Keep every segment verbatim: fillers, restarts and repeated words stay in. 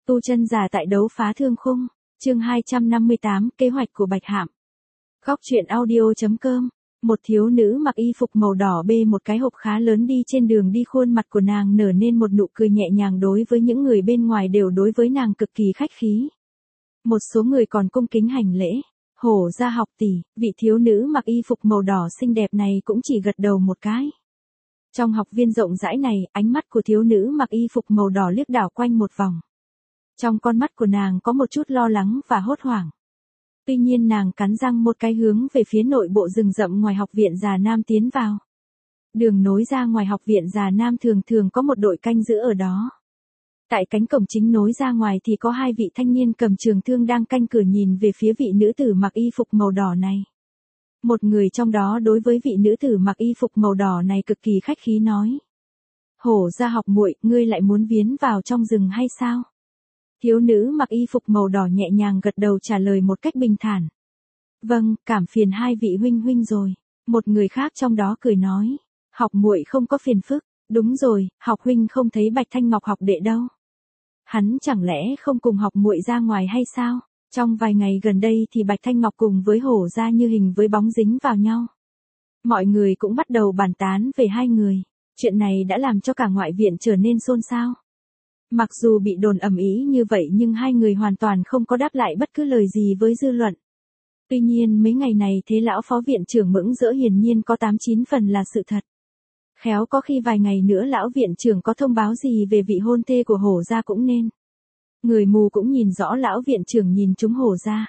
Tu chân giả tại đấu phá thương khung, chương hai trăm năm mươi tám, kế hoạch của Bạch Hạm. Góc truyện audio.com. Một thiếu nữ mặc y phục màu đỏ bê một cái hộp khá lớn đi trên đường đi, khuôn mặt của nàng nở nên một nụ cười nhẹ nhàng, đối với những người bên ngoài đều đối với nàng cực kỳ khách khí. Một số người còn cung kính hành lễ. Hổ gia học tỷ, vị thiếu nữ mặc y phục màu đỏ xinh đẹp này cũng chỉ gật đầu một cái. Trong học viên rộng rãi này, ánh mắt của thiếu nữ mặc y phục màu đỏ liếc đảo quanh một vòng. Trong con mắt của nàng có một chút lo lắng và hốt hoảng. Tuy nhiên nàng cắn răng một cái hướng về phía nội bộ rừng rậm ngoài học viện Già Nam tiến vào. Đường nối ra ngoài học viện Già Nam thường thường có một đội canh giữ ở đó. Tại cánh cổng chính nối ra ngoài thì có hai vị thanh niên cầm trường thương đang canh cửa nhìn về phía vị nữ tử mặc y phục màu đỏ này. Một người trong đó đối với vị nữ tử mặc y phục màu đỏ này cực kỳ khách khí nói: "Hổ gia học muội, ngươi lại muốn viếng vào trong rừng hay sao?" Thiếu nữ mặc y phục màu đỏ nhẹ nhàng gật đầu trả lời một cách bình thản: "Vâng, cảm phiền hai vị huynh huynh rồi." Một người khác trong đó cười nói: "Học muội không có phiền phức, đúng rồi, học huynh không thấy Bạch Thanh Ngọc học đệ đâu. Hắn chẳng lẽ không cùng học muội ra ngoài hay sao? Trong vài ngày gần đây thì Bạch Thanh Ngọc cùng với Hổ gia như hình với bóng dính vào nhau." Mọi người cũng bắt đầu bàn tán về hai người. Chuyện này đã làm cho cả ngoại viện trở nên xôn xao. Mặc dù bị đồn ầm ĩ như vậy nhưng hai người hoàn toàn không có đáp lại bất cứ lời gì với dư luận. Tuy nhiên mấy ngày này thế lão phó viện trưởng Mững Dỡ hiển nhiên có tám chín phần là sự thật. Khéo có khi vài ngày nữa lão viện trưởng có thông báo gì về vị hôn thê của Hổ gia cũng nên. Người mù cũng nhìn rõ lão viện trưởng nhìn trúng Hổ gia.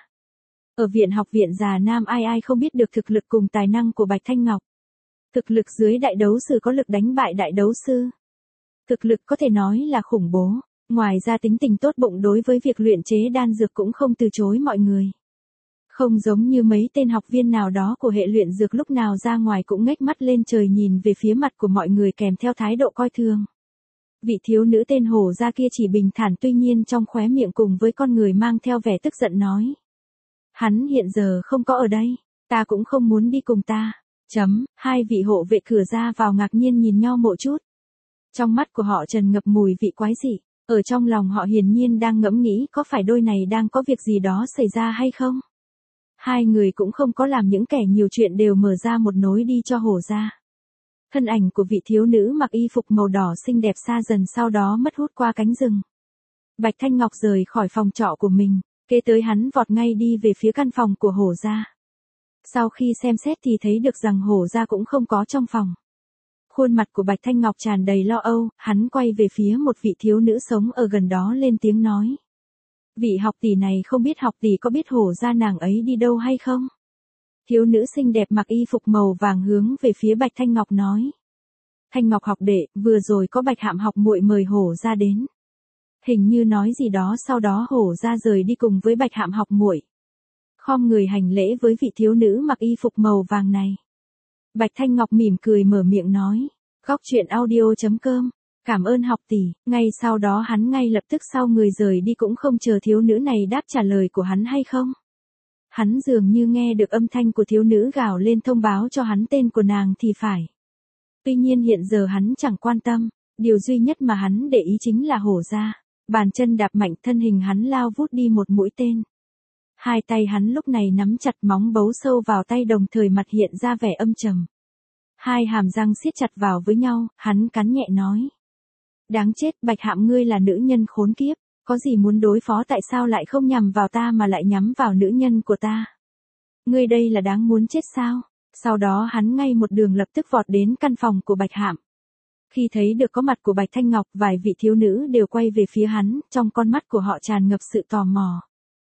Ở viện học viện Già Nam ai ai không biết được thực lực cùng tài năng của Bạch Thanh Ngọc. Thực lực dưới đại đấu sư có lực đánh bại đại đấu sư. Thực lực có thể nói là khủng bố, ngoài ra tính tình tốt bụng đối với việc luyện chế đan dược cũng không từ chối mọi người. Không giống như mấy tên học viên nào đó của hệ luyện dược lúc nào ra ngoài cũng ngếch mắt lên trời nhìn về phía mặt của mọi người kèm theo thái độ coi thường. Vị thiếu nữ tên Hổ gia kia chỉ bình thản, tuy nhiên trong khóe miệng cùng với con người mang theo vẻ tức giận nói: "Hắn hiện giờ không có ở đây, ta cũng không muốn đi cùng ta." Chấm, hai vị hộ vệ cửa ra vào ngạc nhiên nhìn nhau một chút. Trong mắt của họ tràn ngập mùi vị quái dị, ở trong lòng họ hiển nhiên đang ngẫm nghĩ có phải đôi này đang có việc gì đó xảy ra hay không. Hai người cũng không có làm những kẻ nhiều chuyện, đều mở ra một nối đi cho Hổ gia. Thân ảnh của vị thiếu nữ mặc y phục màu đỏ xinh đẹp xa dần, sau đó mất hút qua cánh rừng. Bạch Thanh Ngọc rời khỏi phòng trọ của mình, kế tới hắn vọt ngay đi về phía căn phòng của Hổ gia. Sau khi xem xét thì thấy được rằng Hổ gia cũng không có trong phòng. Khuôn mặt của Bạch Thanh Ngọc tràn đầy lo âu, hắn quay về phía một vị thiếu nữ sống ở gần đó lên tiếng nói: "Vị học tỷ này không biết học tỷ có biết Hổ gia nàng ấy đi đâu hay không?" Thiếu nữ xinh đẹp mặc y phục màu vàng hướng về phía Bạch Thanh Ngọc nói: "Thanh Ngọc học đệ, vừa rồi có Bạch Hạm học muội mời Hổ gia đến. Hình như nói gì đó, sau đó Hổ gia rời đi cùng với Bạch Hạm học muội." Khom người hành lễ với vị thiếu nữ mặc y phục màu vàng này. Bạch Thanh Ngọc mỉm cười mở miệng nói: "Góc truyện audio.com, cảm ơn học tỷ." Ngay sau đó hắn ngay lập tức sau người rời đi, cũng không chờ thiếu nữ này đáp trả lời của hắn hay không. Hắn dường như nghe được âm thanh của thiếu nữ gào lên thông báo cho hắn tên của nàng thì phải. Tuy nhiên hiện giờ hắn chẳng quan tâm, điều duy nhất mà hắn để ý chính là Hổ gia. Bàn chân đạp mạnh, thân hình hắn lao vút đi một mũi tên. Hai tay hắn lúc này nắm chặt móng bấu sâu vào tay, đồng thời mặt hiện ra vẻ âm trầm. Hai hàm răng siết chặt vào với nhau, hắn cắn nhẹ nói: "Đáng chết, Bạch Hạm, ngươi là nữ nhân khốn kiếp, có gì muốn đối phó, tại sao lại không nhằm vào ta mà lại nhắm vào nữ nhân của ta? Ngươi đây là đáng muốn chết sao?" Sau đó hắn ngay một đường lập tức vọt đến căn phòng của Bạch Hạm. Khi thấy được có mặt của Bạch Thanh Ngọc, vài vị thiếu nữ đều quay về phía hắn, trong con mắt của họ tràn ngập sự tò mò.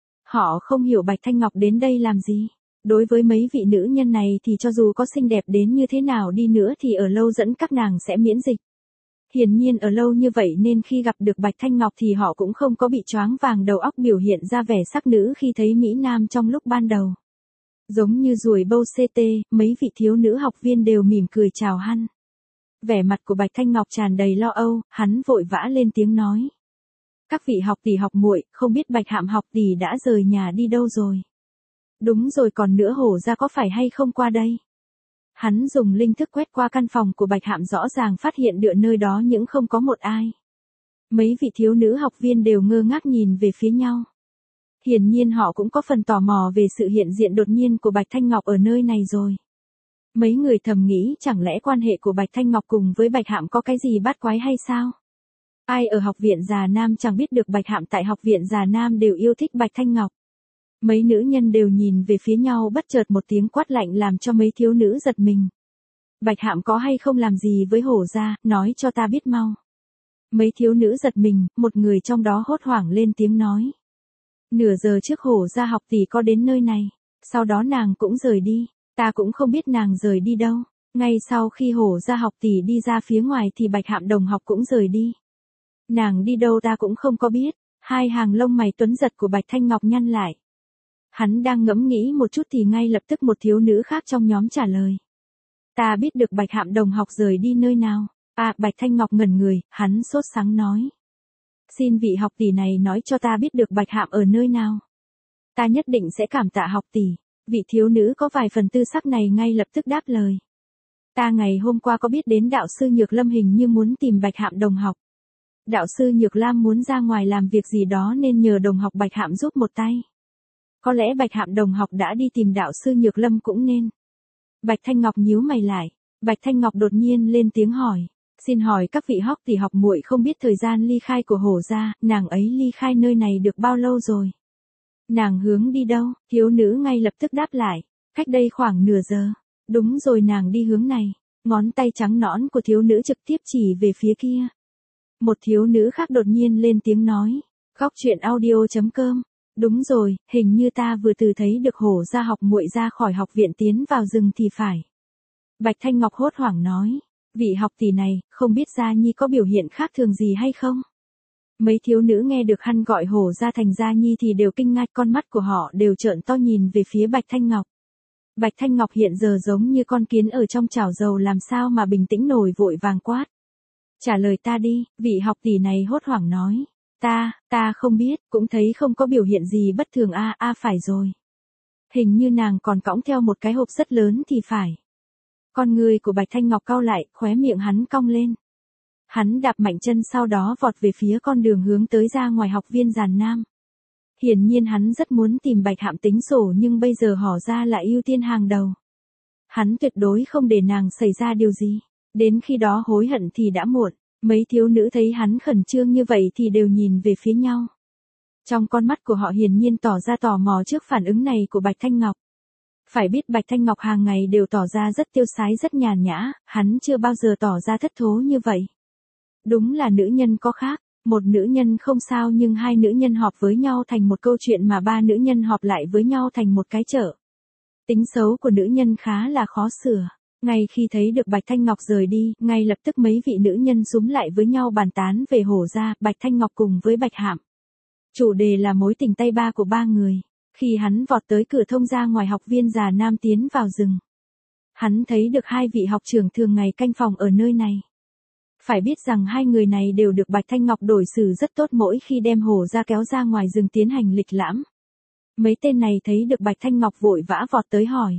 Họ không hiểu Bạch Thanh Ngọc đến đây làm gì. Đối với mấy vị nữ nhân này thì cho dù có xinh đẹp đến như thế nào đi nữa thì ở lâu dẫn các nàng sẽ miễn dịch. Hiển nhiên ở lâu như vậy nên khi gặp được Bạch Thanh Ngọc thì họ cũng không có bị choáng vàng đầu óc, biểu hiện ra vẻ sắc nữ khi thấy mỹ nam trong lúc ban đầu. Giống như ruồi bâu xê tê, mấy vị thiếu nữ học viên đều mỉm cười chào hắn. Vẻ mặt của Bạch Thanh Ngọc tràn đầy lo âu, hắn vội vã lên tiếng nói: "Các vị học tỷ học muội, không biết Bạch Hạm học tỷ đã rời nhà đi đâu rồi? Đúng rồi, còn nữa, Hổ gia có phải hay không qua đây?" Hắn dùng linh thức quét qua căn phòng của Bạch Hạm, rõ ràng phát hiện được nơi đó những không có một ai. Mấy vị thiếu nữ học viên đều ngơ ngác nhìn về phía nhau. Hiển nhiên họ cũng có phần tò mò về sự hiện diện đột nhiên của Bạch Thanh Ngọc ở nơi này rồi. Mấy người thầm nghĩ chẳng lẽ quan hệ của Bạch Thanh Ngọc cùng với Bạch Hạm có cái gì bát quái hay sao? Ai ở học viện Già Nam chẳng biết được Bạch Hạm tại học viện Già Nam đều yêu thích Bạch Thanh Ngọc. Mấy nữ nhân đều nhìn về phía nhau, bất chợt một tiếng quát lạnh làm cho mấy thiếu nữ giật mình. Bạch Hạm có hay không làm gì với hổ gia, nói cho ta biết mau. Mấy thiếu nữ giật mình, một người trong đó hốt hoảng lên tiếng nói. Nửa giờ trước hổ gia học tỷ có đến nơi này, sau đó nàng cũng rời đi, ta cũng không biết nàng rời đi đâu. Ngay sau khi hổ gia học tỷ đi ra phía ngoài thì Bạch Hạm đồng học cũng rời đi. Nàng đi đâu ta cũng không có biết. Hai hàng lông mày tuấn giật của Bạch Thanh Ngọc nhăn lại. Hắn đang ngẫm nghĩ một chút thì ngay lập tức một thiếu nữ khác trong nhóm trả lời. Ta biết được Bạch Hạm đồng học rời đi nơi nào. À, Bạch Thanh Ngọc ngẩn người, hắn sốt sắng nói. Xin vị học tỷ này nói cho ta biết được Bạch Hạm ở nơi nào. Ta nhất định sẽ cảm tạ học tỷ. Vị thiếu nữ có vài phần tư sắc này ngay lập tức đáp lời. Ta ngày hôm qua có biết đến đạo sư Nhược Lâm hình như muốn tìm Bạch Hạm đồng học. Đạo sư Nhược Lam muốn ra ngoài làm việc gì đó nên nhờ đồng học Bạch Hạm giúp một tay. Có lẽ Bạch Hạm đồng học đã đi tìm đạo sư Nhược Lâm cũng nên. Bạch Thanh Ngọc nhíu mày lại. Bạch Thanh Ngọc đột nhiên lên tiếng hỏi. Xin hỏi các vị học tỷ học muội không biết thời gian ly khai của hổ gia, nàng ấy ly khai nơi này được bao lâu rồi? Nàng hướng đi đâu? Thiếu nữ ngay lập tức đáp lại. Cách đây khoảng nửa giờ. Đúng rồi, nàng đi hướng này. Ngón tay trắng nõn của thiếu nữ trực tiếp chỉ về phía kia. Một thiếu nữ khác đột nhiên lên tiếng nói. Góc truyện audio chấm com. Đúng rồi, hình như ta vừa từ thấy được hổ gia học muội ra khỏi học viện tiến vào rừng thì phải. Bạch Thanh Ngọc hốt hoảng nói. Vị học tỷ này, không biết Gia Nhi có biểu hiện khác thường gì hay không? Mấy thiếu nữ nghe được hắn gọi hổ gia thành Gia Nhi thì đều kinh ngạc, con mắt của họ đều trợn to nhìn về phía Bạch Thanh Ngọc. Bạch Thanh Ngọc hiện giờ giống như con kiến ở trong chảo dầu, làm sao mà bình tĩnh nổi, vội vàng quát. Trả lời ta đi, vị học tỷ này hốt hoảng nói. Ta, ta không biết, cũng thấy không có biểu hiện gì bất thường. A, a phải rồi. Hình như nàng còn cõng theo một cái hộp rất lớn thì phải. Con người của Bạch Thanh Ngọc cau lại, khóe miệng hắn cong lên. Hắn đạp mạnh chân sau đó vọt về phía con đường hướng tới ra ngoài học viên Giàn Nam. Hiển nhiên hắn rất muốn tìm Bạch Hạm tính sổ, nhưng bây giờ hỏ ra lại ưu tiên hàng đầu. Hắn tuyệt đối không để nàng xảy ra điều gì. Đến khi đó hối hận thì đã muộn. Mấy thiếu nữ thấy hắn khẩn trương như vậy thì đều nhìn về phía nhau. Trong con mắt của họ hiển nhiên tỏ ra tò mò trước phản ứng này của Bạch Thanh Ngọc. Phải biết Bạch Thanh Ngọc hàng ngày đều tỏ ra rất tiêu sái, rất nhàn nhã, hắn chưa bao giờ tỏ ra thất thố như vậy. Đúng là nữ nhân có khác, một nữ nhân không sao nhưng hai nữ nhân họp với nhau thành một câu chuyện, mà ba nữ nhân họp lại với nhau thành một cái chợ. Tính xấu của nữ nhân khá là khó sửa. Ngay khi thấy được Bạch Thanh Ngọc rời đi, ngay lập tức mấy vị nữ nhân xúm lại với nhau bàn tán về hổ gia, Bạch Thanh Ngọc cùng với Bạch Hạm. Chủ đề là mối tình tay ba của ba người. Khi hắn vọt tới cửa thông ra ngoài học viên Già Nam tiến vào rừng, hắn thấy được hai vị học trưởng thường ngày canh phòng ở nơi này. Phải biết rằng hai người này đều được Bạch Thanh Ngọc đối xử rất tốt mỗi khi đem hổ gia kéo ra ngoài rừng tiến hành lịch lãm. Mấy tên này thấy được Bạch Thanh Ngọc vội vã vọt tới hỏi.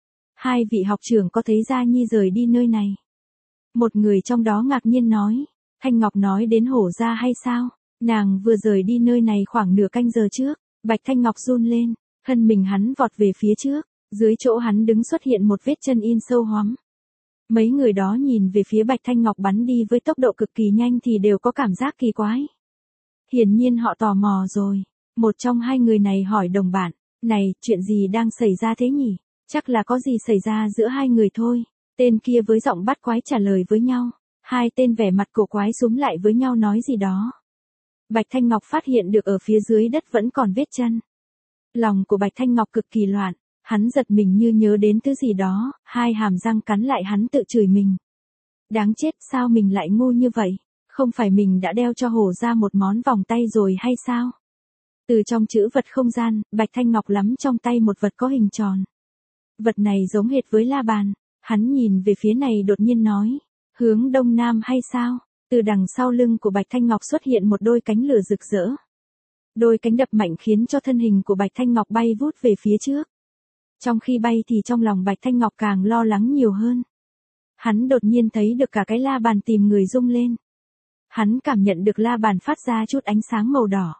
Hai vị học trưởng có thấy Gia Nhi rời đi nơi này? Một người trong đó ngạc nhiên nói. Thanh Ngọc nói đến hổ gia hay sao? Nàng vừa rời đi nơi này khoảng nửa canh giờ trước. Bạch Thanh Ngọc run lên, thân mình hắn vọt về phía trước, dưới chỗ hắn đứng xuất hiện một vết chân in sâu hoắm. Mấy người đó nhìn về phía Bạch Thanh Ngọc bắn đi với tốc độ cực kỳ nhanh thì đều có cảm giác kỳ quái. Hiển nhiên họ tò mò rồi. Một trong hai người này hỏi đồng bạn, này, chuyện gì đang xảy ra thế nhỉ? Chắc là có gì xảy ra giữa hai người thôi. Tên kia với giọng bắt quái trả lời với nhau. Hai tên vẻ mặt cổ quái xúm lại với nhau nói gì đó. Bạch Thanh Ngọc phát hiện được ở phía dưới đất vẫn còn vết chân. Lòng của Bạch Thanh Ngọc cực kỳ loạn, hắn giật mình như nhớ đến thứ gì đó, hai hàm răng cắn lại, hắn tự chửi mình. Đáng chết, sao mình lại ngu như vậy? Không phải mình đã đeo cho hổ ra một món vòng tay rồi hay sao? Từ trong chữ vật không gian, Bạch Thanh Ngọc lắm trong tay một vật có hình tròn. Vật này giống hệt với la bàn. Hắn nhìn về phía này đột nhiên nói, hướng đông nam hay sao? Từ đằng sau lưng của Bạch Thanh Ngọc xuất hiện một đôi cánh lửa rực rỡ. Đôi cánh đập mạnh khiến cho thân hình của Bạch Thanh Ngọc bay vút về phía trước. Trong khi bay thì trong lòng Bạch Thanh Ngọc càng lo lắng nhiều hơn. Hắn đột nhiên thấy được cả cái la bàn tìm người rung lên. Hắn cảm nhận được la bàn phát ra chút ánh sáng màu đỏ.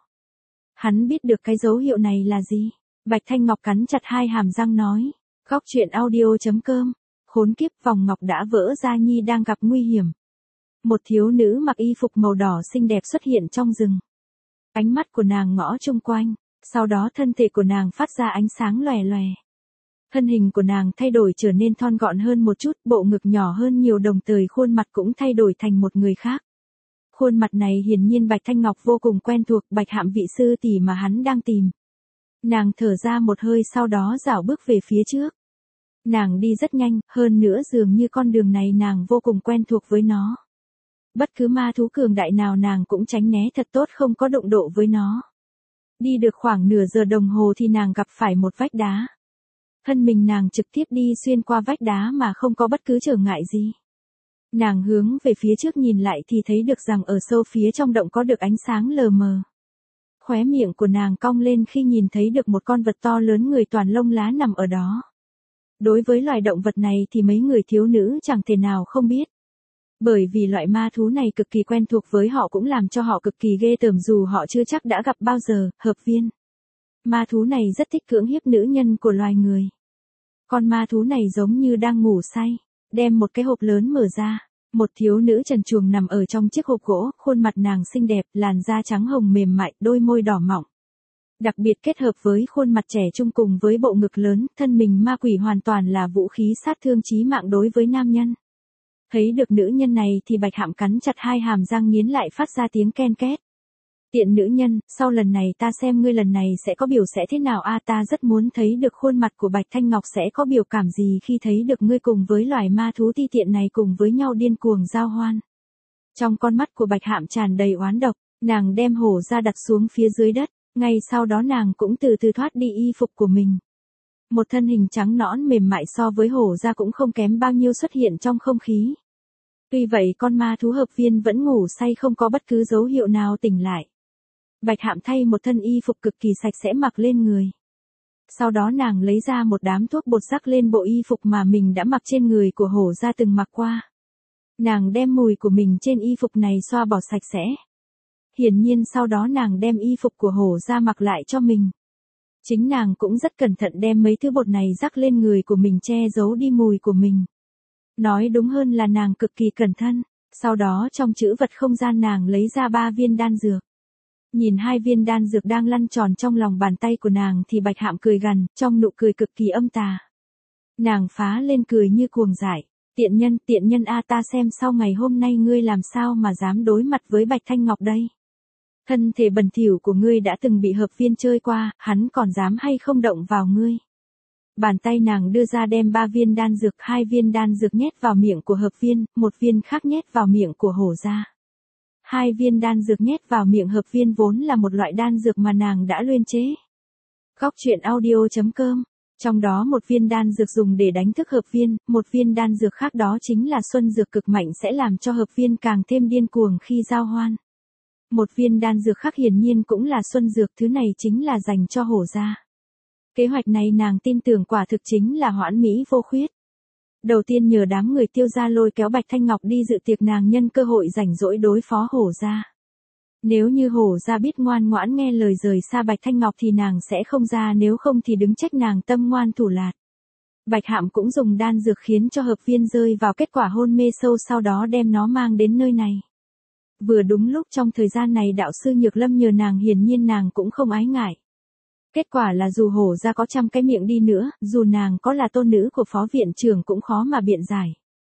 Hắn biết được cái dấu hiệu này là gì. Bạch Thanh Ngọc cắn chặt hai hàm răng nói. Góc truyện audio.com. Khốn kiếp, vòng ngọc đã vỡ ra, Nhi đang gặp nguy hiểm. Một thiếu nữ mặc y phục màu đỏ xinh đẹp xuất hiện trong rừng. Ánh mắt của nàng ngõ chung quanh, sau đó thân thể của nàng phát ra ánh sáng lòe lòe. Thân hình của nàng thay đổi trở nên thon gọn hơn một chút, bộ ngực nhỏ hơn nhiều, đồng thời khuôn mặt cũng thay đổi thành một người khác. Khuôn mặt này hiển nhiên Bạch Thanh Ngọc vô cùng quen thuộc, Bạch Hạm vị sư tỷ mà hắn đang tìm. Nàng thở ra một hơi, sau đó dạo bước về phía trước. Nàng đi rất nhanh, hơn nữa dường như con đường này nàng vô cùng quen thuộc với nó. Bất cứ ma thú cường đại nào nàng cũng tránh né thật tốt, không có đụng độ với nó. Đi được khoảng nửa giờ đồng hồ thì nàng gặp phải một vách đá. Thân mình nàng trực tiếp đi xuyên qua vách đá mà không có bất cứ trở ngại gì. Nàng hướng về phía trước nhìn lại thì thấy được rằng ở sâu phía trong động có được ánh sáng lờ mờ. Khóe miệng của nàng cong lên khi nhìn thấy được một con vật to lớn người toàn lông lá nằm ở đó. Đối với loài động vật này thì mấy người thiếu nữ chẳng thể nào không biết. Bởi vì loại ma thú này cực kỳ quen thuộc với họ, cũng làm cho họ cực kỳ ghê tởm dù họ chưa chắc đã gặp bao giờ. Hợp viên. Ma thú này rất thích cưỡng hiếp nữ nhân của loài người. Con ma thú này giống như đang ngủ say, đem một cái hộp lớn mở ra. Một thiếu nữ trần truồng nằm ở trong chiếc hộp gỗ, khuôn mặt nàng xinh đẹp, làn da trắng hồng mềm mại, đôi môi đỏ mọng. Đặc biệt kết hợp với khuôn mặt trẻ trung cùng với bộ ngực lớn, thân mình ma quỷ hoàn toàn là vũ khí sát thương chí mạng đối với nam nhân. Thấy được nữ nhân này thì Bạch Hạm cắn chặt hai hàm răng nghiến lại, phát ra tiếng ken két. Tiện nữ nhân, sau lần này ta xem ngươi lần này sẽ có biểu sẽ thế nào a, ta rất muốn thấy được khuôn mặt của Bạch Thanh Ngọc sẽ có biểu cảm gì khi thấy được ngươi cùng với loài ma thú ti tiện này cùng với nhau điên cuồng giao hoan. Trong con mắt của Bạch Hạm tràn đầy oán độc, nàng đem hổ ra đặt xuống phía dưới đất, ngay sau đó nàng cũng từ từ thoát đi y phục của mình. Một thân hình trắng nõn mềm mại so với hổ ra cũng không kém bao nhiêu xuất hiện trong không khí. Tuy vậy con ma thú hợp viên vẫn ngủ say, không có bất cứ dấu hiệu nào tỉnh lại. Bạch Hạm thay một thân y phục cực kỳ sạch sẽ mặc lên người. Sau đó nàng lấy ra một đám thuốc bột rắc lên bộ y phục mà mình đã mặc trên người của hổ ra từng mặc qua. Nàng đem mùi của mình trên y phục này xoa bỏ sạch sẽ. Hiển nhiên sau đó nàng đem y phục của hổ ra mặc lại cho mình. Chính nàng cũng rất cẩn thận đem mấy thứ bột này rắc lên người của mình che giấu đi mùi của mình. Nói đúng hơn là nàng cực kỳ cẩn thận. Sau đó trong trữ vật không gian nàng lấy ra ba viên đan dược. Nhìn hai viên đan dược đang lăn tròn trong lòng bàn tay của nàng thì Bạch Hạm cười gằn, trong nụ cười cực kỳ âm tà. Nàng phá lên cười như cuồng dại. Tiện nhân, tiện nhân a, ta xem sau ngày hôm nay ngươi làm sao mà dám đối mặt với Bạch Thanh Ngọc đây. Thân thể bẩn thỉu của ngươi đã từng bị hợp viên chơi qua, hắn còn dám hay không động vào ngươi. Bàn tay nàng đưa ra đem ba viên đan dược, hai viên đan dược nhét vào miệng của hợp viên, một viên khác nhét vào miệng của hổ ra. Hai viên đan dược nhét vào miệng hợp viên vốn là một loại đan dược mà nàng đã luyện chế. Góc truyện audio.com. Trong đó một viên đan dược dùng để đánh thức hợp viên, một viên đan dược khác đó chính là xuân dược cực mạnh sẽ làm cho hợp viên càng thêm điên cuồng khi giao hoan. Một viên đan dược khác hiển nhiên cũng là xuân dược, thứ này chính là dành cho hổ gia. Kế hoạch này nàng tin tưởng quả thực chính là hoãn mỹ vô khuyết. Đầu tiên nhờ đám người Tiêu gia lôi kéo Bạch Thanh Ngọc đi dự tiệc, nàng nhân cơ hội rảnh rỗi đối phó hổ gia. Nếu như hổ gia biết ngoan ngoãn nghe lời rời xa Bạch Thanh Ngọc thì nàng sẽ không ra, nếu không thì đứng trách nàng tâm ngoan thủ lạt. Bạch Hạm cũng dùng đan dược khiến cho hợp viên rơi vào kết quả hôn mê sâu, sau đó đem nó mang đến nơi này. Vừa đúng lúc trong thời gian này đạo sư Nhược Lâm nhờ nàng, hiển nhiên nàng cũng không ái ngại. Kết quả là dù hổ ra có trăm cái miệng đi nữa, dù nàng có là tôn nữ của phó viện trưởng cũng khó mà biện giải.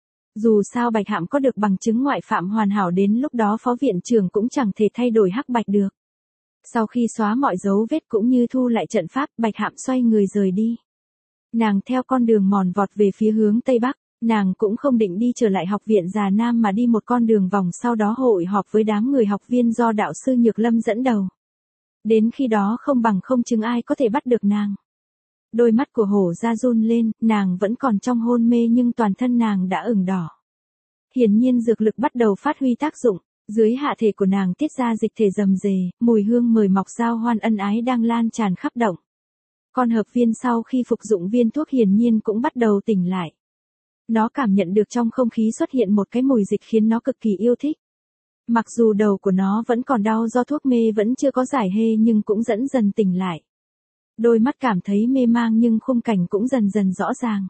Dù sao Bạch Hạm có được bằng chứng ngoại phạm hoàn hảo, đến lúc đó phó viện trưởng cũng chẳng thể thay đổi hắc bạch được. Sau khi xóa mọi dấu vết cũng như thu lại trận pháp, Bạch Hạm xoay người rời đi. Nàng theo con đường mòn vọt về phía hướng Tây Bắc, nàng cũng không định đi trở lại học viện Già Nam mà đi một con đường vòng, sau đó hội họp với đám người học viên do đạo sư Nhược Lâm dẫn đầu. Đến khi đó không bằng không chứng ai có thể bắt được nàng. Đôi mắt của hổ ra run lên, nàng vẫn còn trong hôn mê nhưng toàn thân nàng đã ửng đỏ. Hiển nhiên dược lực bắt đầu phát huy tác dụng, dưới hạ thể của nàng tiết ra dịch thể rầm rề, mùi hương mời mọc giao hoan ân ái đang lan tràn khắp động. Con hợp viên sau khi phục dụng viên thuốc hiển nhiên cũng bắt đầu tỉnh lại. Nó cảm nhận được trong không khí xuất hiện một cái mùi dịch khiến nó cực kỳ yêu thích. Mặc dù đầu của nó vẫn còn đau do thuốc mê vẫn chưa có giải hê nhưng cũng dần dần tỉnh lại. Đôi mắt cảm thấy mê mang nhưng khung cảnh cũng dần dần rõ ràng.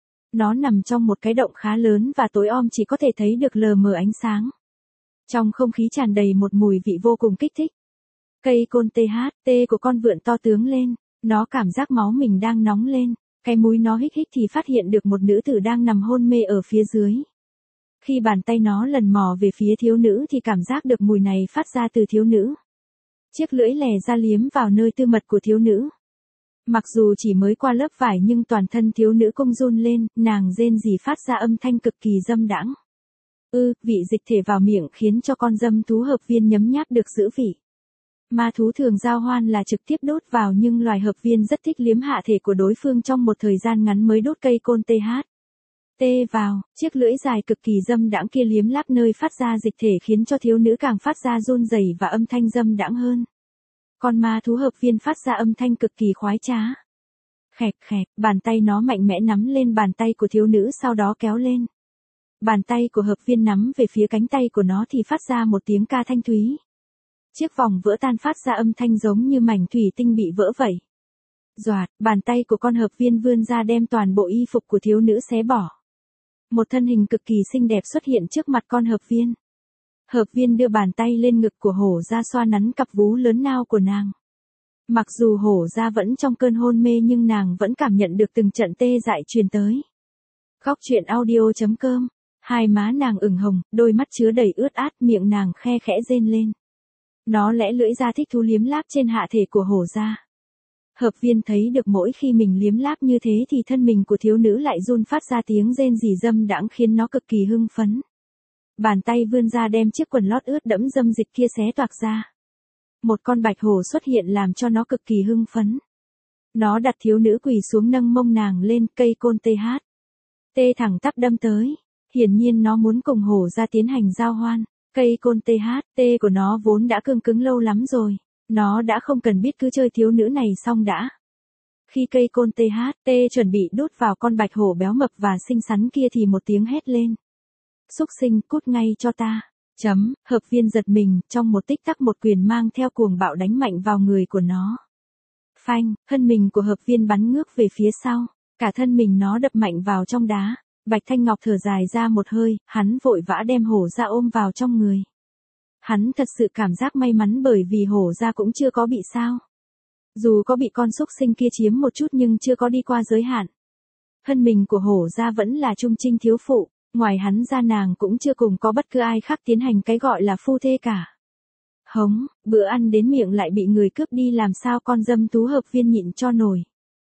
Nó nằm trong một cái động khá lớn và tối om chỉ có thể thấy được lờ mờ ánh sáng. Trong không khí tràn đầy một mùi vị vô cùng kích thích. Cây côn tê hát, tê của con vượn to tướng lên, nó cảm giác máu mình đang nóng lên. Cái mũi nó hích hích thì phát hiện được một nữ tử đang nằm hôn mê ở phía dưới. Khi bàn tay nó lần mò về phía thiếu nữ thì cảm giác được mùi này phát ra từ thiếu nữ. Chiếc lưỡi lè ra liếm vào nơi tư mật của thiếu nữ. Mặc dù chỉ mới qua lớp vải nhưng toàn thân thiếu nữ cung run lên, nàng rên rỉ phát ra âm thanh cực kỳ dâm đãng. Ư, vị dịch thể vào miệng khiến cho con dâm thú hợp viên nhấm nháp được giữ vị. Ma thú thường giao hoan là trực tiếp đốt vào nhưng loài hợp viên rất thích liếm hạ thể của đối phương trong một thời gian ngắn mới đốt cây côn tê hát. Tê vào, chiếc lưỡi dài cực kỳ dâm đãng kia liếm láp nơi phát ra dịch thể khiến cho thiếu nữ càng phát ra run rẩy và âm thanh dâm đãng hơn. Con ma thú hợp viên phát ra âm thanh cực kỳ khoái trá. Khẹt khẹt, bàn tay nó mạnh mẽ nắm lên bàn tay của thiếu nữ sau đó kéo lên. Bàn tay của hợp viên nắm về phía cánh tay của nó thì phát ra một tiếng ca thanh thúy. Chiếc vòng vỡ tan phát ra âm thanh giống như mảnh thủy tinh bị vỡ vậy. Doạt, bàn tay của con hợp viên vươn ra đem toàn bộ y phục của thiếu nữ xé bỏ. Một thân hình cực kỳ xinh đẹp xuất hiện trước mặt con hợp viên. Hợp viên đưa bàn tay lên ngực của hổ ra xoa nắn cặp vú lớn nao của nàng. Mặc dù hổ ra vẫn trong cơn hôn mê nhưng nàng vẫn cảm nhận được từng trận tê dại truyền tới. Góc truyện audio chấm com. Hai má nàng ửng hồng, đôi mắt chứa đầy ướt át, miệng nàng khe khẽ rên lên. Nó lẽ lưỡi ra thích thú liếm láp trên hạ thể của hổ ra. Hợp viên thấy được mỗi khi mình liếm láp như thế thì thân mình của thiếu nữ lại run phát ra tiếng rên rỉ dâm đãng khiến nó cực kỳ hưng phấn. Bàn tay vươn ra đem chiếc quần lót ướt đẫm dâm dịch kia xé toạc ra. Một con bạch hổ xuất hiện làm cho nó cực kỳ hưng phấn. Nó đặt thiếu nữ quỳ xuống nâng mông nàng lên, cây côn tê hát. Tê thẳng tắp đâm tới. Hiển nhiên nó muốn cùng hổ ra tiến hành giao hoan. Cây côn tê hát, tê của nó vốn đã cương cứng lâu lắm rồi. Nó đã không cần biết cứ chơi thiếu nữ này xong đã. Khi cây côn tê hát, tê chuẩn bị đút vào con bạch hổ béo mập và xinh xắn kia thì một tiếng hét lên. Xúc sinh, cút ngay cho ta. Chấm, hợp viên giật mình, trong một tích tắc một quyền mang theo cuồng bạo đánh mạnh vào người của nó. Phanh, thân mình của hợp viên bắn ngước về phía sau, cả thân mình nó đập mạnh vào trong đá. Bạch Thanh Ngọc thở dài ra một hơi, hắn vội vã đem hổ ra ôm vào trong người. Hắn thật sự cảm giác may mắn bởi vì hổ ra cũng chưa có bị sao. Dù có bị con xúc sinh kia chiếm một chút nhưng chưa có đi qua giới hạn. Thân mình của hổ ra vẫn là trung trinh thiếu phụ, ngoài hắn ra nàng cũng chưa cùng có bất cứ ai khác tiến hành cái gọi là phu thê cả. Hống, bữa ăn đến miệng lại bị người cướp đi làm sao con dâm thú hợp viên nhịn cho nổi.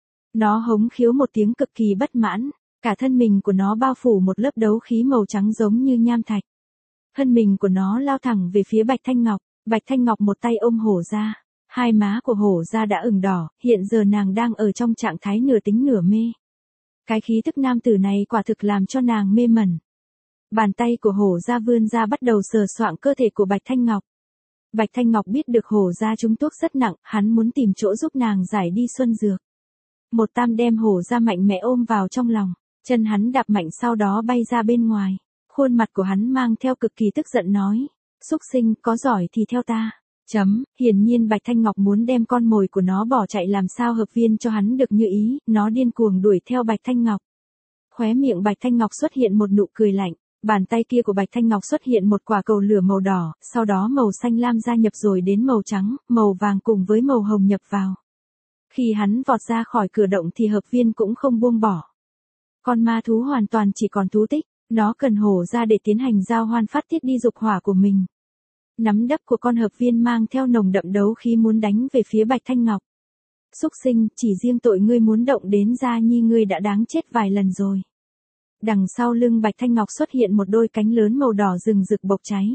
Nó hống khiếu một tiếng cực kỳ bất mãn, cả thân mình của nó bao phủ một lớp đấu khí màu trắng giống như nham thạch. Thân mình của nó lao thẳng về phía Bạch Thanh Ngọc, Bạch Thanh Ngọc một tay ôm hổ ra, hai má của hổ ra đã ửng đỏ, hiện giờ nàng đang ở trong trạng thái nửa tính nửa mê. Cái khí tức nam tử này quả thực làm cho nàng mê mẩn. Bàn tay của hổ ra vươn ra bắt đầu sờ soạng cơ thể của Bạch Thanh Ngọc. Bạch Thanh Ngọc biết được hổ ra trúng thuốc rất nặng, hắn muốn tìm chỗ giúp nàng giải đi xuân dược. Một tam đem hổ ra mạnh mẽ ôm vào trong lòng, chân hắn đạp mạnh sau đó bay ra bên ngoài. Khuôn mặt của hắn mang theo cực kỳ tức giận nói, xúc sinh, có giỏi thì theo ta. Chấm, hiển nhiên Bạch Thanh Ngọc muốn đem con mồi của nó bỏ chạy làm sao hợp viên cho hắn được như ý, nó điên cuồng đuổi theo Bạch Thanh Ngọc. Khóe miệng Bạch Thanh Ngọc xuất hiện một nụ cười lạnh, bàn tay kia của Bạch Thanh Ngọc xuất hiện một quả cầu lửa màu đỏ, sau đó màu xanh lam gia nhập rồi đến màu trắng, màu vàng cùng với màu hồng nhập vào. Khi hắn vọt ra khỏi cửa động thì hợp viên cũng không buông bỏ. Con ma thú hoàn toàn chỉ còn thú tích, nó cần hổ ra để tiến hành giao hoan phát tiết đi dục hỏa của mình. Nắm đấm của con hợp viên mang theo nồng đậm đấu khí muốn đánh về phía Bạch Thanh Ngọc. Xúc sinh, chỉ riêng tội ngươi muốn động đến Gia Nhi ngươi đã đáng chết vài lần rồi. Đằng sau lưng Bạch Thanh Ngọc xuất hiện một đôi cánh lớn màu đỏ rừng rực bộc cháy.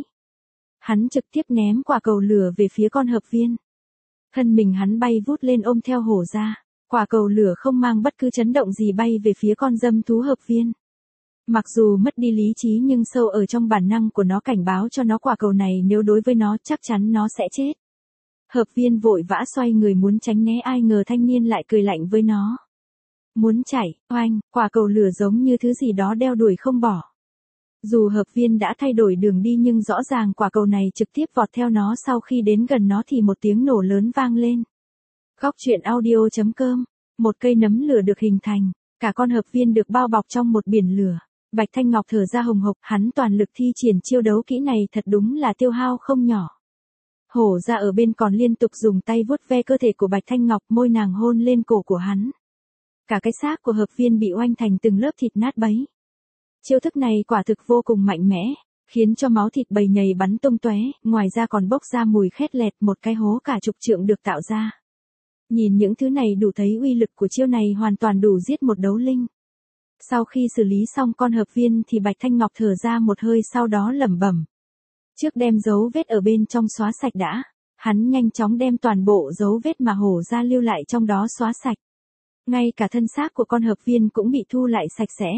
Hắn trực tiếp ném quả cầu lửa về phía con hợp viên. Thân mình hắn bay vút lên ôm theo hổ ra. Quả cầu lửa không mang bất cứ chấn động gì bay về phía con dâm thú hợp viên. Mặc dù mất đi lý trí nhưng sâu ở trong bản năng của nó cảnh báo cho nó quả cầu này nếu đối với nó chắc chắn nó sẽ chết. Hợp viên vội vã xoay người muốn tránh né ai ngờ thanh niên lại cười lạnh với nó. Muốn chạy, oanh, quả cầu lửa giống như thứ gì đó đeo đuổi không bỏ. Dù hợp viên đã thay đổi đường đi nhưng rõ ràng quả cầu này trực tiếp vọt theo nó, sau khi đến gần nó thì một tiếng nổ lớn vang lên. Góc truyện audio.com. Một cây nấm lửa được hình thành, cả con hợp viên được bao bọc trong một biển lửa. Bạch Thanh Ngọc thở ra hồng hộc, hắn toàn lực thi triển chiêu đấu kỹ này thật đúng là tiêu hao không nhỏ. Hổ ra ở bên còn liên tục dùng tay vuốt ve cơ thể của Bạch Thanh Ngọc, môi nàng hôn lên cổ của hắn. Cả cái xác của hợp viên bị oanh thành từng lớp thịt nát bấy. Chiêu thức này quả thực vô cùng mạnh mẽ, khiến cho máu thịt bầy nhầy bắn tung tóe, ngoài ra còn bốc ra mùi khét lẹt, một cái hố cả chục trượng được tạo ra. Nhìn những thứ này đủ thấy uy lực của chiêu này hoàn toàn đủ giết một đấu linh. Sau khi xử lý xong con hợp viên thì Bạch Thanh Ngọc thở ra một hơi, sau đó lẩm bẩm. Trước đem dấu vết ở bên trong xóa sạch đã, hắn nhanh chóng đem toàn bộ dấu vết mà hổ ra lưu lại trong đó xóa sạch. Ngay cả thân xác của con hợp viên cũng bị thu lại sạch sẽ.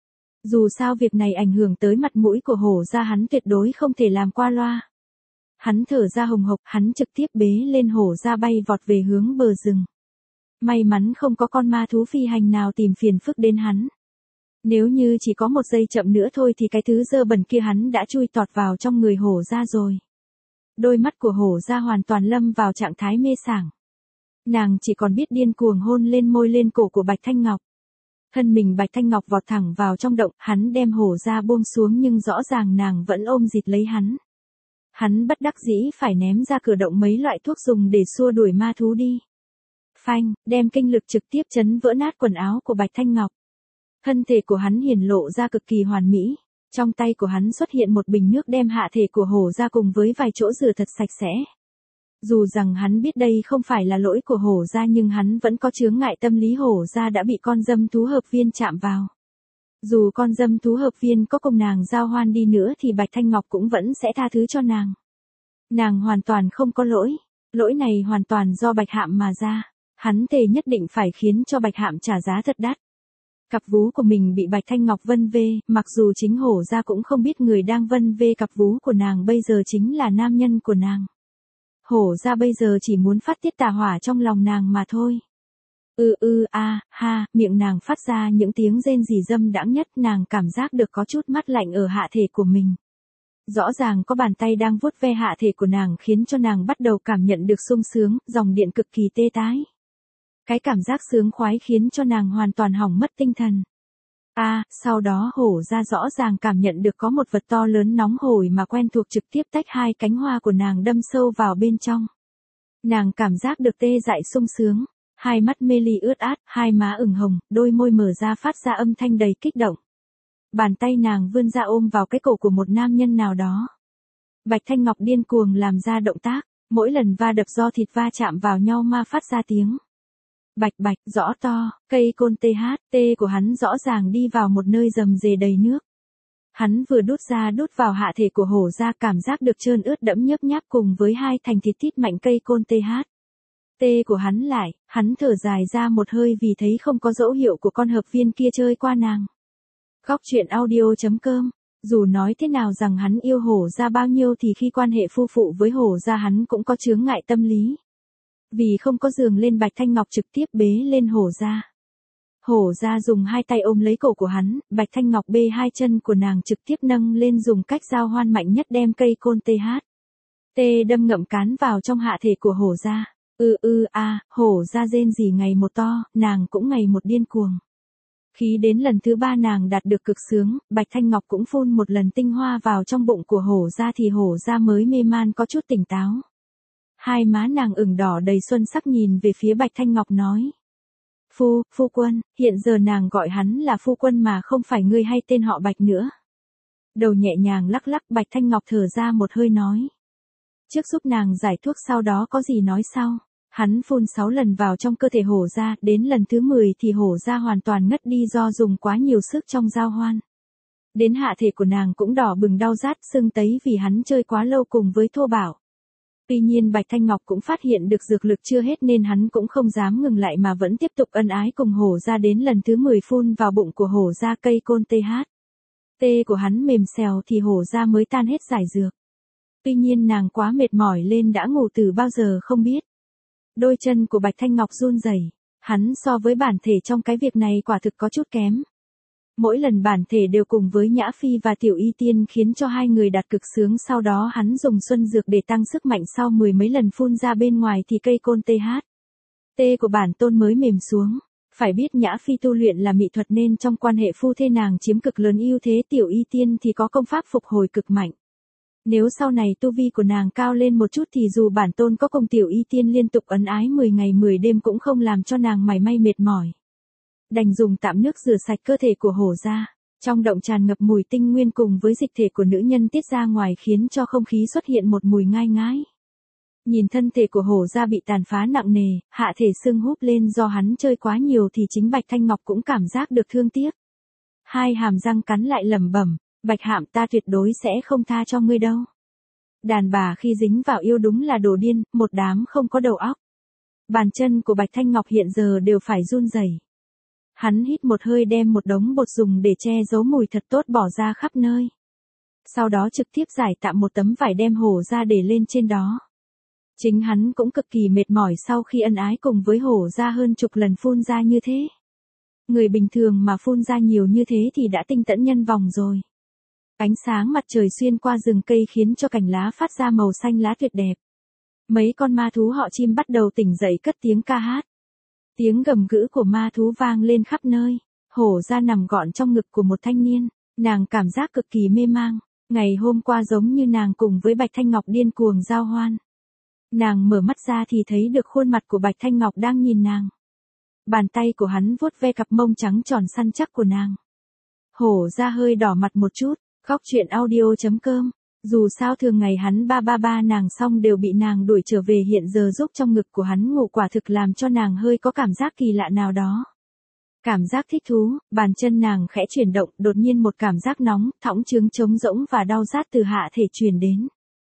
Dù sao việc này ảnh hưởng tới mặt mũi của hổ ra, hắn tuyệt đối không thể làm qua loa. Hắn thở ra hồng hộc, hắn trực tiếp bế lên hổ ra bay vọt về hướng bờ rừng. May mắn không có con ma thú phi hành nào tìm phiền phức đến hắn. Nếu như chỉ có một giây chậm nữa thôi thì cái thứ dơ bẩn kia hắn đã chui tọt vào trong người hổ ra rồi. Đôi mắt của hổ ra hoàn toàn lâm vào trạng thái mê sảng. Nàng chỉ còn biết điên cuồng hôn lên môi lên cổ của Bạch Thanh Ngọc. Thân mình Bạch Thanh Ngọc vọt thẳng vào trong động, hắn đem hổ ra buông xuống nhưng rõ ràng nàng vẫn ôm dịt lấy hắn. Hắn bất đắc dĩ phải ném ra cửa động mấy loại thuốc dùng để xua đuổi ma thú đi. Phanh, đem kinh lực trực tiếp chấn vỡ nát quần áo của Bạch Thanh Ngọc. Thân thể của hắn hiển lộ ra cực kỳ hoàn mỹ. Trong tay của hắn xuất hiện một bình nước đem hạ thể của hổ ra cùng với vài chỗ rửa thật sạch sẽ. Dù rằng hắn biết đây không phải là lỗi của hổ ra nhưng hắn vẫn có chướng ngại tâm lý hổ ra đã bị con dâm thú hợp viên chạm vào. Dù con dâm thú hợp viên có cùng nàng giao hoan đi nữa thì Bạch Thanh Ngọc cũng vẫn sẽ tha thứ cho nàng. Nàng hoàn toàn không có lỗi. Lỗi này hoàn toàn do Bạch Hạm mà ra. Hắn thề nhất định phải khiến cho Bạch Hạm trả giá thật đắt. Cặp vú của mình bị Bạch Thanh Ngọc vân vê, mặc dù chính hổ ra cũng không biết người đang vân vê cặp vú của nàng bây giờ chính là nam nhân của nàng. Hổ ra bây giờ chỉ muốn phát tiết tà hỏa trong lòng nàng mà thôi. Ư ư a ha, miệng nàng phát ra những tiếng rên rỉ dâm đãng nhất, nàng cảm giác được có chút mát lạnh ở hạ thể của mình. Rõ ràng có bàn tay đang vuốt ve hạ thể của nàng khiến cho nàng bắt đầu cảm nhận được sung sướng, dòng điện cực kỳ tê tái. Cái cảm giác sướng khoái khiến cho nàng hoàn toàn hỏng mất tinh thần. A, à, sau đó hổ ra rõ ràng cảm nhận được có một vật to lớn nóng hổi mà quen thuộc trực tiếp tách hai cánh hoa của nàng đâm sâu vào bên trong. Nàng cảm giác được tê dại sung sướng, hai mắt mê ly ướt át, hai má ửng hồng, đôi môi mở ra phát ra âm thanh đầy kích động. Bàn tay nàng vươn ra ôm vào cái cổ của một nam nhân nào đó. Bạch Thanh Ngọc điên cuồng làm ra động tác, mỗi lần va đập do thịt va chạm vào nhau mà phát ra tiếng. Bạch bạch, rõ to, cây côn tê hát, tê của hắn rõ ràng đi vào một nơi rầm rề đầy nước. Hắn vừa đút ra đút vào hạ thể của hổ ra, cảm giác được trơn ướt đẫm nhấp nháp cùng với hai thành thịt thít mạnh cây côn tê hát. Tê của hắn lại, hắn thở dài ra một hơi vì thấy không có dấu hiệu của con hợp viên kia chơi qua nàng. Góc truyện audio.com. Dù nói thế nào rằng hắn yêu hổ ra bao nhiêu thì khi quan hệ phu phụ với hổ ra hắn cũng có chướng ngại tâm lý. Vì không có giường lên, Bạch Thanh Ngọc trực tiếp bế lên hổ ra. Hổ ra dùng hai tay ôm lấy cổ của hắn, Bạch Thanh Ngọc bê hai chân của nàng trực tiếp nâng lên dùng cách giao hoan mạnh nhất đem cây côn tê hát. Tê đâm ngậm cán vào trong hạ thể của hổ ra. Ư ư a, hổ ra rên rỉ ngày một to, nàng cũng ngày một điên cuồng. Khi đến lần thứ ba nàng đạt được cực sướng, Bạch Thanh Ngọc cũng phun một lần tinh hoa vào trong bụng của hổ ra thì hổ ra mới mê man có chút tỉnh táo. Hai má nàng ửng đỏ đầy xuân sắc nhìn về phía Bạch Thanh Ngọc nói. Phu, phu quân, hiện giờ nàng gọi hắn là phu quân mà không phải ngươi hay tên họ Bạch nữa. Đầu nhẹ nhàng lắc lắc, Bạch Thanh Ngọc thở ra một hơi nói. Trước giúp nàng giải thuốc sau đó có gì nói sau. Hắn phun sáu lần vào trong cơ thể hổ ra, đến lần thứ mười thì hổ ra hoàn toàn ngất đi do dùng quá nhiều sức trong giao hoan. Đến hạ thể của nàng cũng đỏ bừng đau rát sưng tấy vì hắn chơi quá lâu cùng với thô bạo. Tuy nhiên Bạch Thanh Ngọc cũng phát hiện được dược lực chưa hết nên hắn cũng không dám ngừng lại mà vẫn tiếp tục ân ái cùng hổ ra, đến lần thứ mười phun vào bụng của hổ ra cây côn tê hát. Tê của hắn mềm xèo thì hổ ra mới tan hết giải dược. Tuy nhiên nàng quá mệt mỏi lên đã ngủ từ bao giờ không biết. Đôi chân của Bạch Thanh Ngọc run rẩy, hắn so với bản thể trong cái việc này quả thực có chút kém. Mỗi lần bản thể đều cùng với Nhã Phi và Tiểu Y Tiên khiến cho hai người đạt cực sướng, sau đó hắn dùng xuân dược để tăng sức mạnh, sau mười mấy lần phun ra bên ngoài thì cây côn tê hát. Tê của bản tôn mới mềm xuống. Phải biết Nhã Phi tu luyện là mỹ thuật nên trong quan hệ phu thê nàng chiếm cực lớn ưu thế, Tiểu Y Tiên thì có công pháp phục hồi cực mạnh. Nếu sau này tu vi của nàng cao lên một chút thì dù bản tôn có cùng Tiểu Y Tiên liên tục ân ái mười ngày mười đêm cũng không làm cho nàng mảy may mệt mỏi. Đành dùng tạm nước rửa sạch cơ thể của hổ ra. Trong động tràn ngập mùi tinh nguyên cùng với dịch thể của nữ nhân tiết ra ngoài khiến cho không khí xuất hiện một mùi ngai ngái. Nhìn thân thể của hổ ra bị tàn phá nặng nề, hạ thể sưng húp lên do hắn chơi quá nhiều thì chính Bạch Thanh Ngọc cũng cảm giác được thương tiếc. Hai hàm răng cắn lại lẩm bẩm, Bạch Hạm, ta tuyệt đối sẽ không tha cho ngươi đâu. Đàn bà khi dính vào yêu đúng là đồ điên, một đám không có đầu óc. Bàn chân của Bạch Thanh Ngọc hiện giờ đều phải run rẩy. Hắn hít một hơi đem một đống bột dùng để che giấu mùi thật tốt bỏ ra khắp nơi. Sau đó trực tiếp giải tạm một tấm vải đem hổ ra để lên trên đó. Chính hắn cũng cực kỳ mệt mỏi sau khi ân ái cùng với hổ ra hơn chục lần phun ra như thế. Người bình thường mà phun ra nhiều như thế thì đã tinh tẫn nhân vòng rồi. Ánh sáng mặt trời xuyên qua rừng cây khiến cho cành lá phát ra màu xanh lá tuyệt đẹp. Mấy con ma thú họ chim bắt đầu tỉnh dậy cất tiếng ca hát. Tiếng gầm gừ của ma thú vang lên khắp nơi. Hổ ra nằm gọn trong ngực của một thanh niên. Nàng cảm giác cực kỳ mê mang. Ngày hôm qua giống như nàng cùng với Bạch Thanh Ngọc điên cuồng giao hoan. Nàng mở mắt ra thì thấy được khuôn mặt của Bạch Thanh Ngọc đang nhìn nàng. Bàn tay của hắn vuốt ve cặp mông trắng tròn săn chắc của nàng. Hổ ra hơi đỏ mặt một chút. Góc truyện audio chấm com. Dù sao thường ngày hắn ba ba ba nàng xong đều bị nàng đuổi trở về, hiện giờ giúp trong ngực của hắn ngủ quả thực làm cho nàng hơi có cảm giác kỳ lạ nào đó. Cảm giác thích thú, bàn chân nàng khẽ chuyển động, đột nhiên một cảm giác nóng, thõng trướng trống rỗng và đau rát từ hạ thể truyền đến.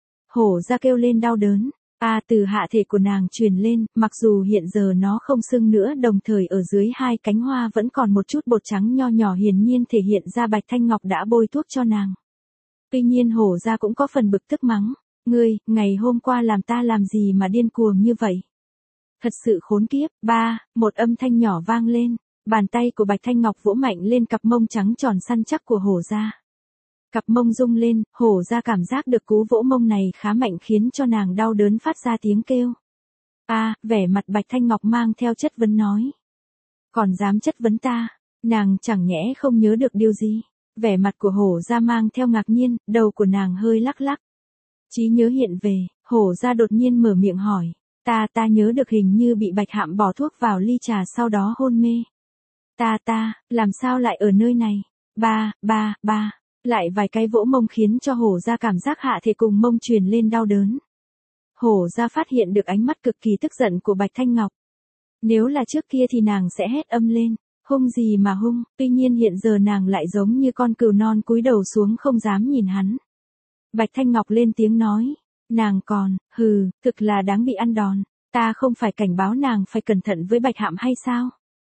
Hổ ra kêu lên đau đớn. A à, từ hạ thể của nàng truyền lên, mặc dù hiện giờ nó không sưng nữa, đồng thời ở dưới hai cánh hoa vẫn còn một chút bột trắng nho nhỏ, hiển nhiên thể hiện ra Bạch Thanh Ngọc đã bôi thuốc cho nàng. Tuy nhiên hổ ra cũng có phần bực tức mắng, ngươi, ngày hôm qua làm ta làm gì mà điên cuồng như vậy? Thật sự khốn kiếp. Ba, một âm thanh nhỏ vang lên, bàn tay của Bạch Thanh Ngọc vỗ mạnh lên cặp mông trắng tròn săn chắc của hổ ra. Cặp mông rung lên, hổ ra cảm giác được cú vỗ mông này khá mạnh khiến cho nàng đau đớn phát ra tiếng kêu. A, à, vẻ mặt Bạch Thanh Ngọc mang theo chất vấn nói. Còn dám chất vấn ta, nàng chẳng nhẽ không nhớ được điều gì. Vẻ mặt của hổ ra mang theo ngạc nhiên, đầu của nàng hơi lắc lắc. Trí nhớ hiện về, hổ ra đột nhiên mở miệng hỏi. Ta ta nhớ được hình như bị Bạch Hạm bỏ thuốc vào ly trà sau đó hôn mê. Ta ta, làm sao lại ở nơi này? Ba, ba, ba. Lại vài cái vỗ mông khiến cho hổ ra cảm giác hạ thể cùng mông truyền lên đau đớn. Hổ ra phát hiện được ánh mắt cực kỳ tức giận của Bạch Thanh Ngọc. Nếu là trước kia thì nàng sẽ hét âm lên, hung gì mà hung, tuy nhiên hiện giờ nàng lại giống như con cừu non cúi đầu xuống không dám nhìn hắn. Bạch Thanh Ngọc lên tiếng nói, nàng còn, hừ, thực là đáng bị ăn đòn, ta không phải cảnh báo nàng phải cẩn thận với Bạch Hạm hay sao?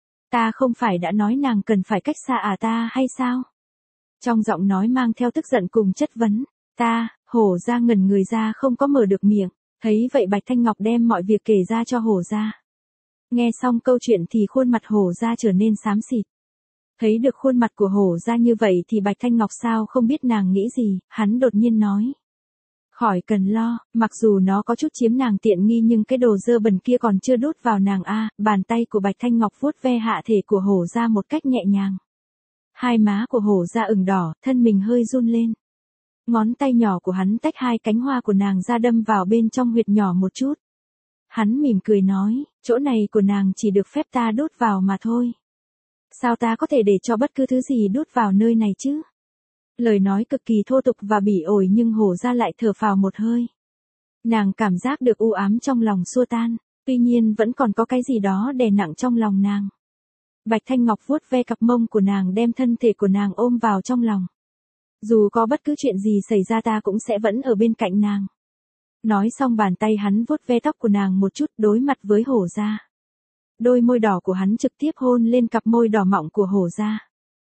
Ta không phải đã nói nàng cần phải cách xa à ta hay sao? Trong giọng nói mang theo tức giận cùng chất vấn, ta, hổ ra ngẩn người ra không có mở được miệng, thấy vậy Bạch Thanh Ngọc đem mọi việc kể ra cho hổ ra. Nghe xong câu chuyện thì khuôn mặt hổ ra trở nên xám xịt. Thấy được khuôn mặt của hổ ra như vậy thì Bạch Thanh Ngọc sao không biết nàng nghĩ gì, hắn đột nhiên nói. Khỏi cần lo, mặc dù nó có chút chiếm nàng tiện nghi nhưng cái đồ dơ bẩn kia còn chưa đút vào nàng a. Bàn tay của Bạch Thanh Ngọc vuốt ve hạ thể của hổ ra một cách nhẹ nhàng. Hai má của hổ ra ửng đỏ, thân mình hơi run lên. Ngón tay nhỏ của hắn tách hai cánh hoa của nàng ra đâm vào bên trong huyệt nhỏ một chút. Hắn mỉm cười nói, chỗ này của nàng chỉ được phép ta đút vào mà thôi. Sao ta có thể để cho bất cứ thứ gì đút vào nơi này chứ? Lời nói cực kỳ thô tục và bỉ ổi nhưng hổ ra lại thở phào một hơi. Nàng cảm giác được u ám trong lòng xua tan, tuy nhiên vẫn còn có cái gì đó đè nặng trong lòng nàng. Bạch Thanh Ngọc vuốt ve cặp mông của nàng đem thân thể của nàng ôm vào trong lòng. Dù có bất cứ chuyện gì xảy ra ta cũng sẽ vẫn ở bên cạnh nàng. Nói xong bàn tay hắn vuốt ve tóc của nàng một chút đối mặt với hổ ra. Đôi môi đỏ của hắn trực tiếp hôn lên cặp môi đỏ mọng của hổ ra.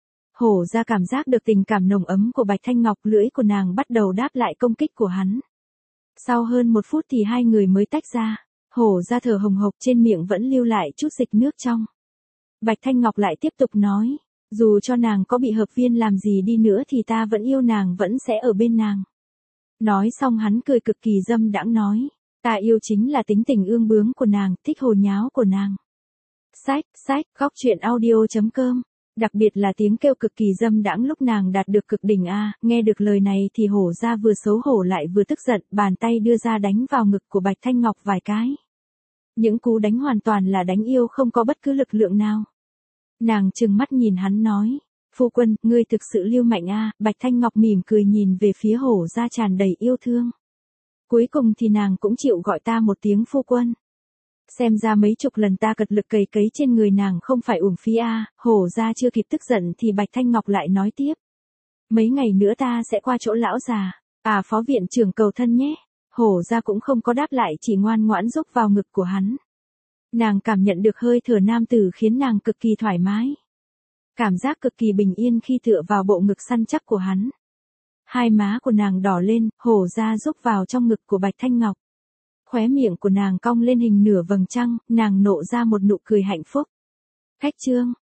Hổ ra cảm giác được tình cảm nồng ấm của Bạch Thanh Ngọc, lưỡi của nàng bắt đầu đáp lại công kích của hắn. Sau hơn một phút thì hai người mới tách ra. Hổ ra thở hồng hộc trên miệng vẫn lưu lại chút dịch nước trong. Bạch Thanh Ngọc lại tiếp tục nói. Dù cho nàng có bị hợp viên làm gì đi nữa thì ta vẫn yêu nàng, vẫn sẽ ở bên nàng. Nói xong hắn cười cực kỳ dâm đãng nói, ta yêu chính là tính tình ương bướng của nàng, thích hồ nháo của nàng. Sách, sách, góc truyện audio.com. Đặc biệt là tiếng kêu cực kỳ dâm đãng lúc nàng đạt được cực đỉnh a, nghe được lời này thì hổ ra vừa xấu hổ lại vừa tức giận, bàn tay đưa ra đánh vào ngực của Bạch Thanh Ngọc vài cái. Những cú đánh hoàn toàn là đánh yêu, không có bất cứ lực lượng nào. Nàng trừng mắt nhìn hắn nói, phu quân, ngươi thực sự lưu mạnh a. Bạch Thanh Ngọc mỉm cười nhìn về phía hổ ra tràn đầy yêu thương. Cuối cùng thì nàng cũng chịu gọi ta một tiếng phu quân. Xem ra mấy chục lần ta cật lực cày cấy trên người nàng không phải uổng phí a. Hổ ra chưa kịp tức giận thì Bạch Thanh Ngọc lại nói tiếp. Mấy ngày nữa ta sẽ qua chỗ lão già. À, phó viện trưởng cầu thân nhé. Hổ ra cũng không có đáp lại, chỉ ngoan ngoãn rúc vào ngực của hắn. Nàng cảm nhận được hơi thở nam tử khiến nàng cực kỳ thoải mái. Cảm giác cực kỳ bình yên khi tựa vào bộ ngực săn chắc của hắn. Hai má của nàng đỏ lên, hổ ra rúc vào trong ngực của Bạch Thanh Ngọc. Khóe miệng của nàng cong lên hình nửa vầng trăng, nàng nộ ra một nụ cười hạnh phúc. Khách trương,